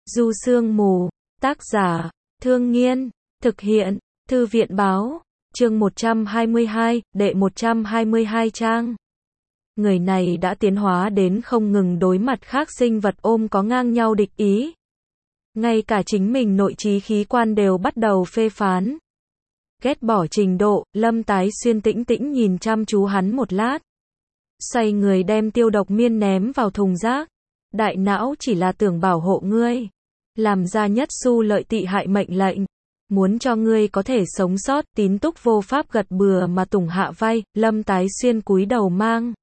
Du Sương Mù, tác giả, Thương Nghiên, thực hiện, Thư viện Báo, chương 122, đệ 122 trang. Người này đã tiến hóa đến không ngừng đối mặt khác sinh vật ôm có ngang nhau địch ý. Ngay cả chính mình nội trí khí quan đều bắt đầu phê phán. Ghét bỏ trình độ, Lâm Tái Xuyên tĩnh tĩnh nhìn chăm chú hắn một lát. Xoay người đem tiêu độc miên ném vào thùng rác. Đại não chỉ là tưởng bảo hộ ngươi. Làm ra nhất xu lợi tị hại mệnh lệnh. Muốn cho ngươi có thể sống sót, Tín Túc vô pháp gật bừa mà tùng hạ vai, Lâm Tái Xuyên cúi đầu mang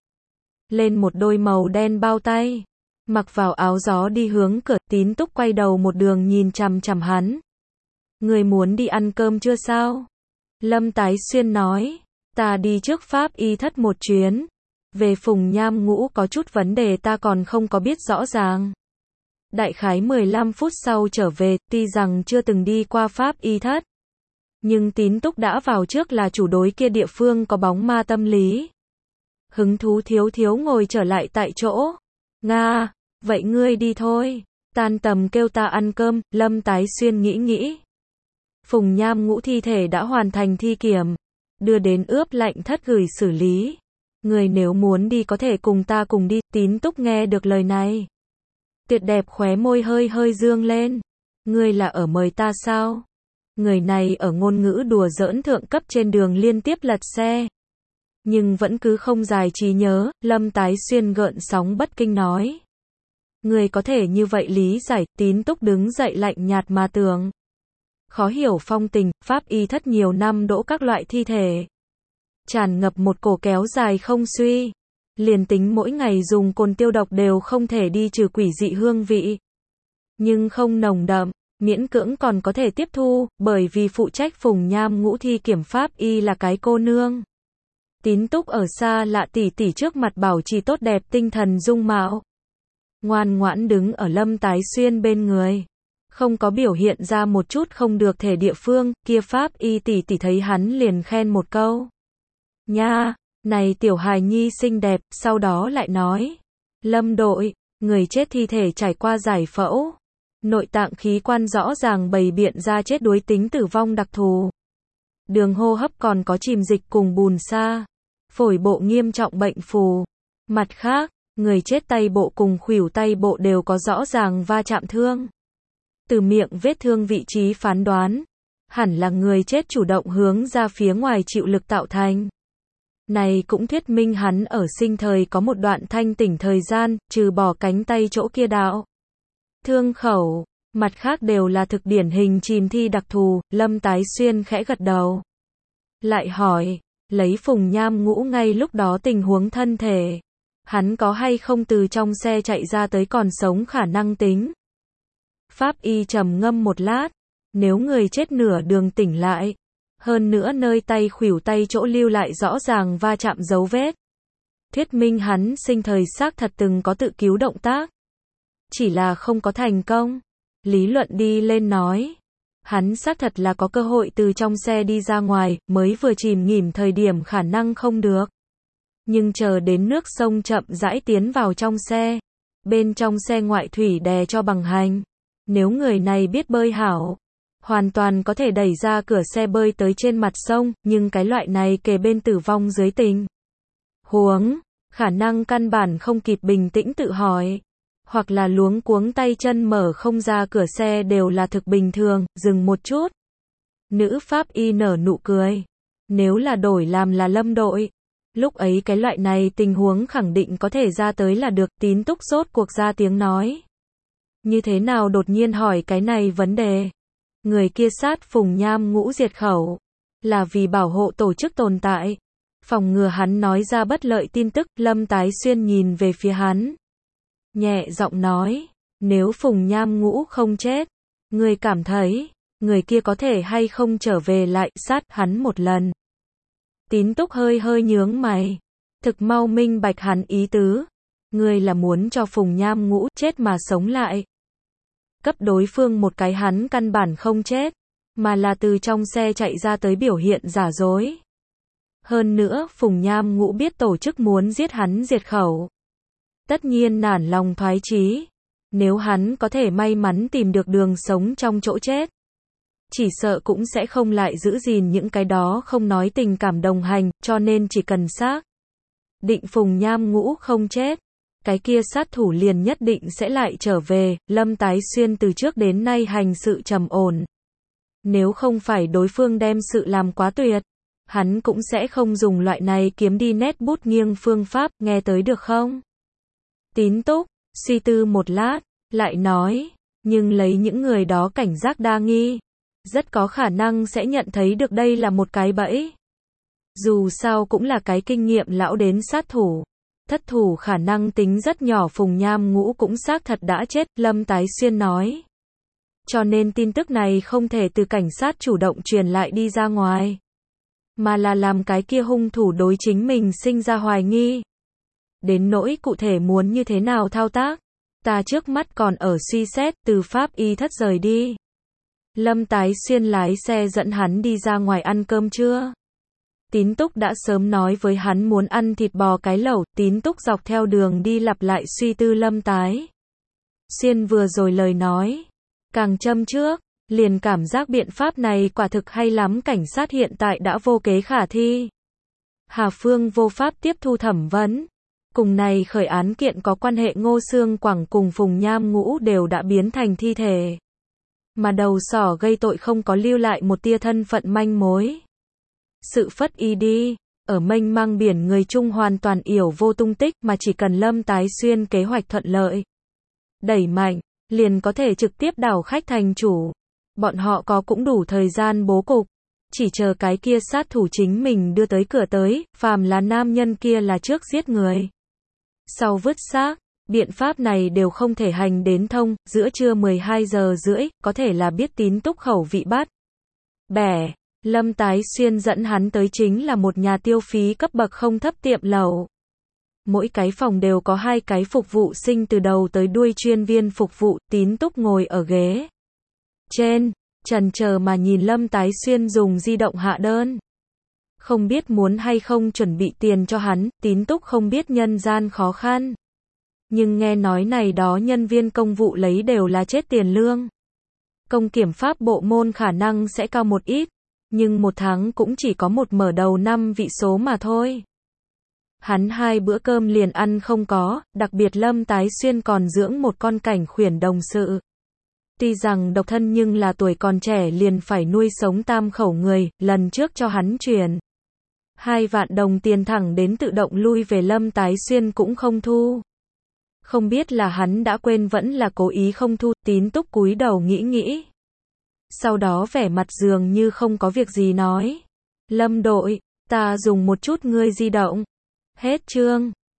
lên một đôi màu đen bao tay. Mặc vào áo gió đi hướng cửa, Tín Túc quay đầu một đường nhìn chằm chằm hắn. Ngươi muốn đi ăn cơm chưa sao? Lâm Tái Xuyên nói, ta đi trước Pháp y thất một chuyến. Về Phùng Nham Ngũ có chút vấn đề ta còn không có biết rõ ràng. Đại khái 15 phút sau trở về, tuy rằng chưa từng đi qua Pháp y thất. Nhưng Tín Túc đã vào trước là chủ đối kia địa phương có bóng ma tâm lý. Hứng thú thiếu thiếu ngồi trở lại tại chỗ. Nga, vậy ngươi đi thôi. Tan tầm kêu ta ăn cơm, Lâm Tái Xuyên nghĩ. Phùng Nham Ngũ thi thể đã hoàn thành thi kiểm. Đưa đến ướp lạnh thất gửi xử lý. Người nếu muốn đi có thể cùng ta cùng đi, Tín Túc nghe được lời này. Tuyệt đẹp khóe môi hơi hơi dương lên. Ngươi là ở mời ta sao? Người này ở ngôn ngữ đùa giỡn thượng cấp trên đường liên tiếp lật xe. Nhưng vẫn cứ không dài trí nhớ, Lâm Tái Xuyên gợn sóng bất kinh nói. Ngươi có thể như vậy lý giải, Tín Túc đứng dậy lạnh nhạt mà tưởng. Khó hiểu phong tình, Pháp y thất nhiều năm đỗ các loại thi thể. Tràn ngập một cổ kéo dài không suy. Liền tính mỗi ngày dùng cồn tiêu độc đều không thể đi trừ quỷ dị hương vị. Nhưng không nồng đậm, miễn cưỡng còn có thể tiếp thu, bởi vì phụ trách Phùng Nham Ngũ thi kiểm Pháp y là cái cô nương. Tín Túc ở xa lạ tỷ tỷ trước mặt bảo trì tốt đẹp tinh thần dung mạo. Ngoan ngoãn đứng ở Lâm Tái Xuyên bên người. Không có biểu hiện ra một chút không được thể địa phương, kia Pháp y tỷ tỷ thấy hắn liền khen một câu. Nha, này tiểu hài nhi xinh đẹp, sau đó lại nói. Lâm đội, người chết thi thể trải qua giải phẫu. Nội tạng khí quan rõ ràng bày biện ra chết đuối tính tử vong đặc thù. Đường hô hấp còn có chìm dịch cùng bùn sa. Phổi bộ nghiêm trọng bệnh phù. Mặt khác, người chết tay bộ cùng khuỷu tay bộ đều có rõ ràng va chạm thương. Từ miệng vết thương vị trí phán đoán, hẳn là người chết chủ động hướng ra phía ngoài chịu lực tạo thành. Này cũng thuyết minh hắn ở sinh thời có một đoạn thanh tỉnh thời gian, trừ bỏ cánh tay chỗ kia đạo. Thương khẩu, mặt khác đều là thực điển hình chìm thi đặc thù, Lâm Tái Xuyên khẽ gật đầu. Lại hỏi, lấy Phùng Nham Ngũ ngay lúc đó tình huống thân thể. Hắn có hay không từ trong xe chạy ra tới còn sống khả năng tính. Pháp y trầm ngâm một lát, nếu người chết nửa đường tỉnh lại. Hơn nữa nơi tay khuỷu tay chỗ lưu lại rõ ràng va chạm dấu vết. Thuyết minh hắn sinh thời xác thật từng có tự cứu động tác. Chỉ là không có thành công. Lý luận đi lên nói. Hắn xác thật là có cơ hội từ trong xe đi ra ngoài, mới vừa chìm nghỉm thời điểm khả năng không được. Nhưng chờ đến nước sông chậm rãi tiến vào trong xe. Bên trong xe ngoại thủy đè cho bằng hành. Nếu người này biết bơi hảo. Hoàn toàn có thể đẩy ra cửa xe bơi tới trên mặt sông, nhưng cái loại này kề bên tử vong dưới tình huống, khả năng căn bản không kịp bình tĩnh tự hỏi, hoặc là luống cuống tay chân mở không ra cửa xe đều là thực bình thường, dừng một chút. Nữ Pháp y nở nụ cười. Nếu là đổi làm là Lâm đội, lúc ấy cái loại này tình huống khẳng định có thể ra tới là được. Tín Túc sốt cuộc ra tiếng nói. Như thế nào đột nhiên hỏi cái này vấn đề? Người kia sát Phùng Nham Ngũ diệt khẩu, là vì bảo hộ tổ chức tồn tại. Phòng ngừa hắn nói ra bất lợi tin tức, Lâm Tái Xuyên nhìn về phía hắn. Nhẹ giọng nói, nếu Phùng Nham Ngũ không chết, người cảm thấy, người kia có thể hay không trở về lại sát hắn một lần. Tín Túc hơi hơi nhướng mày, thực mau minh bạch hắn ý tứ. Người là muốn cho Phùng Nham Ngũ chết mà sống lại. Cấp đối phương một cái hắn căn bản không chết, mà là từ trong xe chạy ra tới biểu hiện giả dối. Hơn nữa, Phùng Nham Ngũ biết tổ chức muốn giết hắn diệt khẩu. Tất nhiên nản lòng thoái chí. Nếu hắn có thể may mắn tìm được đường sống trong chỗ chết, chỉ sợ cũng sẽ không lại giữ gìn những cái đó không nói tình cảm đồng hành, cho nên chỉ cần xác định Phùng Nham Ngũ không chết, cái kia sát thủ liền nhất định sẽ lại trở về. Lâm Tái Xuyên từ trước đến nay hành sự trầm ổn. Nếu không phải đối phương đem sự làm quá tuyệt, hắn cũng sẽ không dùng loại này kiếm đi nét bút nghiêng phương pháp, nghe tới được không? Tín Túc suy tư một lát, lại nói, nhưng lấy những người đó cảnh giác đa nghi, rất có khả năng sẽ nhận thấy được đây là một cái bẫy. Dù sao cũng là cái kinh nghiệm lão đến sát thủ, thất thủ khả năng tính rất nhỏ. Phùng Nham Ngũ cũng xác thật đã chết, Lâm Tái Xuyên nói. Cho nên tin tức này không thể từ cảnh sát chủ động truyền lại đi ra ngoài, mà là làm cái kia hung thủ đối chính mình sinh ra hoài nghi. Đến nỗi cụ thể muốn như thế nào thao tác, ta trước mắt còn ở suy xét. Từ pháp y thất rời đi, Lâm Tái Xuyên lái xe dẫn hắn đi ra ngoài ăn cơm trưa. Tín Túc đã sớm nói với hắn muốn ăn thịt bò cái lẩu. Tín Túc dọc theo đường đi lặp lại suy tư Lâm Tái Xuyên vừa rồi lời nói, càng châm trước, liền cảm giác biện pháp này quả thực hay lắm. Cảnh sát hiện tại đã vô kế khả thi, Hà Phương vô pháp tiếp thu thẩm vấn. Cùng này khởi án kiện có quan hệ Ngô Xương Quảng cùng Phùng Nham Ngũ đều đã biến thành thi thể, mà đầu sỏ gây tội không có lưu lại một tia thân phận manh mối. Sự phất y đi, ở mênh mang biển người Trung hoàn toàn yểu vô tung tích, mà chỉ cần Lâm Tái Xuyên kế hoạch thuận lợi, đẩy mạnh, liền có thể trực tiếp đảo khách thành chủ. Bọn họ có cũng đủ thời gian bố cục, chỉ chờ cái kia sát thủ chính mình đưa tới cửa tới. Phàm là nam nhân kia là trước giết người, sau vứt xác, biện pháp này đều không thể hành đến thông. Giữa trưa 12 giờ rưỡi, có thể là biết Tín Túc khẩu vị bắt bẻ, Lâm Tái Xuyên dẫn hắn tới chính là một nhà tiêu phí cấp bậc không thấp tiệm lẩu. Mỗi cái phòng đều có 2 cái phục vụ sinh từ đầu tới đuôi chuyên viên phục vụ. Tín Túc ngồi ở ghế trên, chần chờ mà nhìn Lâm Tái Xuyên dùng di động hạ đơn. Không biết muốn hay không chuẩn bị tiền cho hắn. Tín Túc không biết nhân gian khó khăn, nhưng nghe nói này đó nhân viên công vụ lấy đều là chết tiền lương. Công kiểm pháp bộ môn khả năng sẽ cao một ít, nhưng một tháng cũng chỉ có một mở đầu 5 vị số mà thôi. Hắn 2 bữa cơm liền ăn không có, đặc biệt Lâm Tái Xuyên còn dưỡng một con cảnh khuyển đồng sự. Tuy rằng độc thân nhưng là tuổi còn trẻ liền phải nuôi sống 3 khẩu người. Lần trước cho hắn chuyển 2 vạn đồng tiền thẳng đến tự động lui về, Lâm Tái Xuyên cũng không thu. Không biết là hắn đã quên vẫn là cố ý không thu. Tín Túc cúi đầu nghĩ nghĩ, sau đó vẻ mặt dường như không có việc gì nói. Lâm đội, ta dùng một chút ngươi di động. Hết chương.